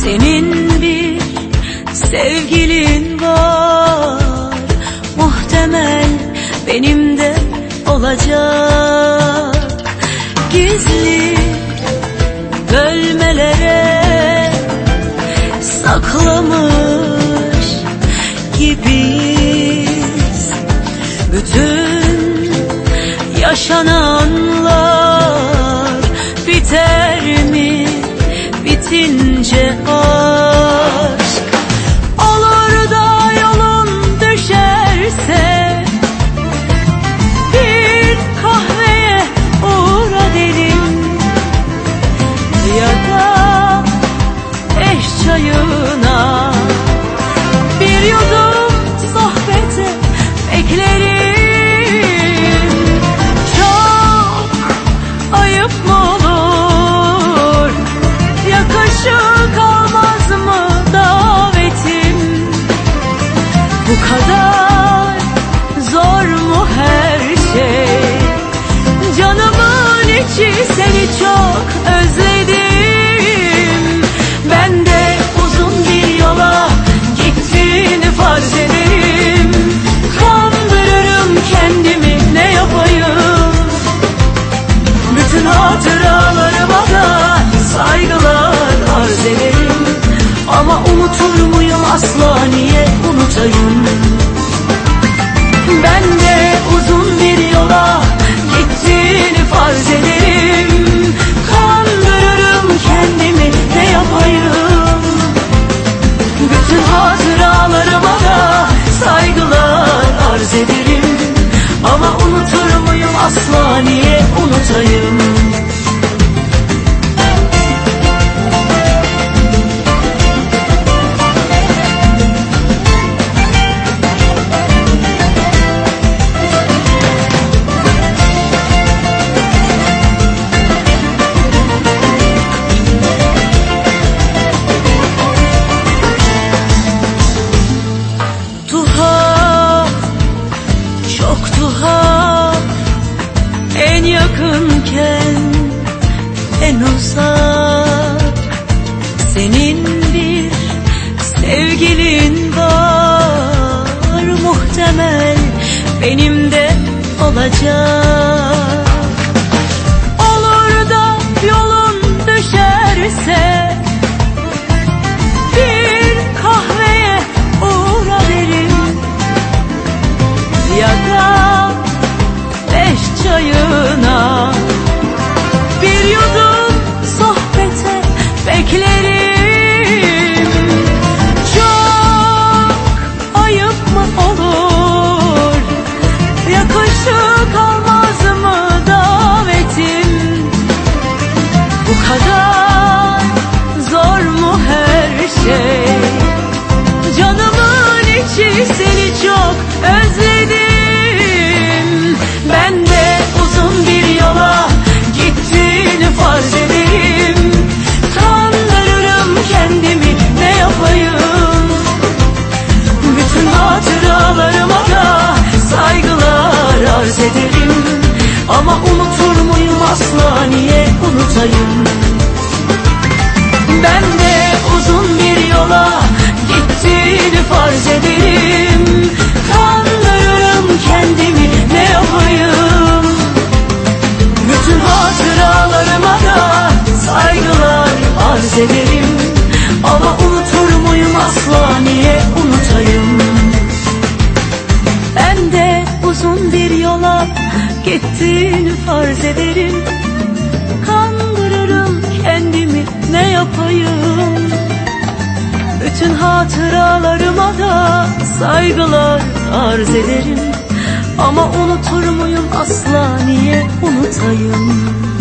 Senin bir sevgilin var, muhtemel benim de olacak. Gizli bölmelere saklamış gibiyiz. Bütün yaşananlar biter mi bitince aşk? Olur da yolun düşerse bir kahveye uğra derim, ya da eş çayına bir yudum sohbete beklerim. Çok ayıp mı olur, yakışık almaz mı davetim? Bu kadar zor mu her şey? Canımın içi seni çok özledim. Ben de uzun bir yola gittiğini farz ederim. Kandırırım kendimi, ne yapayım? Bütün hatıralarıma da saygılar arz ederim. Ama unutur muyum asla, niye unutayım? Ben de uzun bir yola gittiğini farz ederim. Kandırırım kendimi, ne yapayım? Bütün hatıralarıma da saygılar arz ederim. Ama unutur muyum asla, niye unutayım? Çok tuhaf, en yakınken en uzak. Senin bir sevgilin var, muhtemel benim de olacak. Olur da yolun düşerse bir kahveye uğra derim, ya da beş çayına bir yudum sohbete beklerim. Çok ayıp mı olur, yakışık almaz mı davetim? Bu kadar zor mu her şey? Canımın içi seni çok özledim. Ben de uzun bir yola gittiğini farz ederim. Kandırırım kendimi, ne yapayım? Bütün hatıralarıma da saygılar arz ederim. Ama unutur muyum asla, niye unutayım? Ben de uzun bir yola gittiğini farz ederim. Kandırırım kendimi, ne yapayım? Bütün hatıralarıma da saygılar arz ederim. Ama unutur muyum asla, niye unutayım? Ben de uzun bir yola gittiğini farz ederim. Kandırırım kendimi, ne yapayım? Bütün hatıralarıma da saygılar arz ederim. Ama unutur muyum asla, niye unutayım?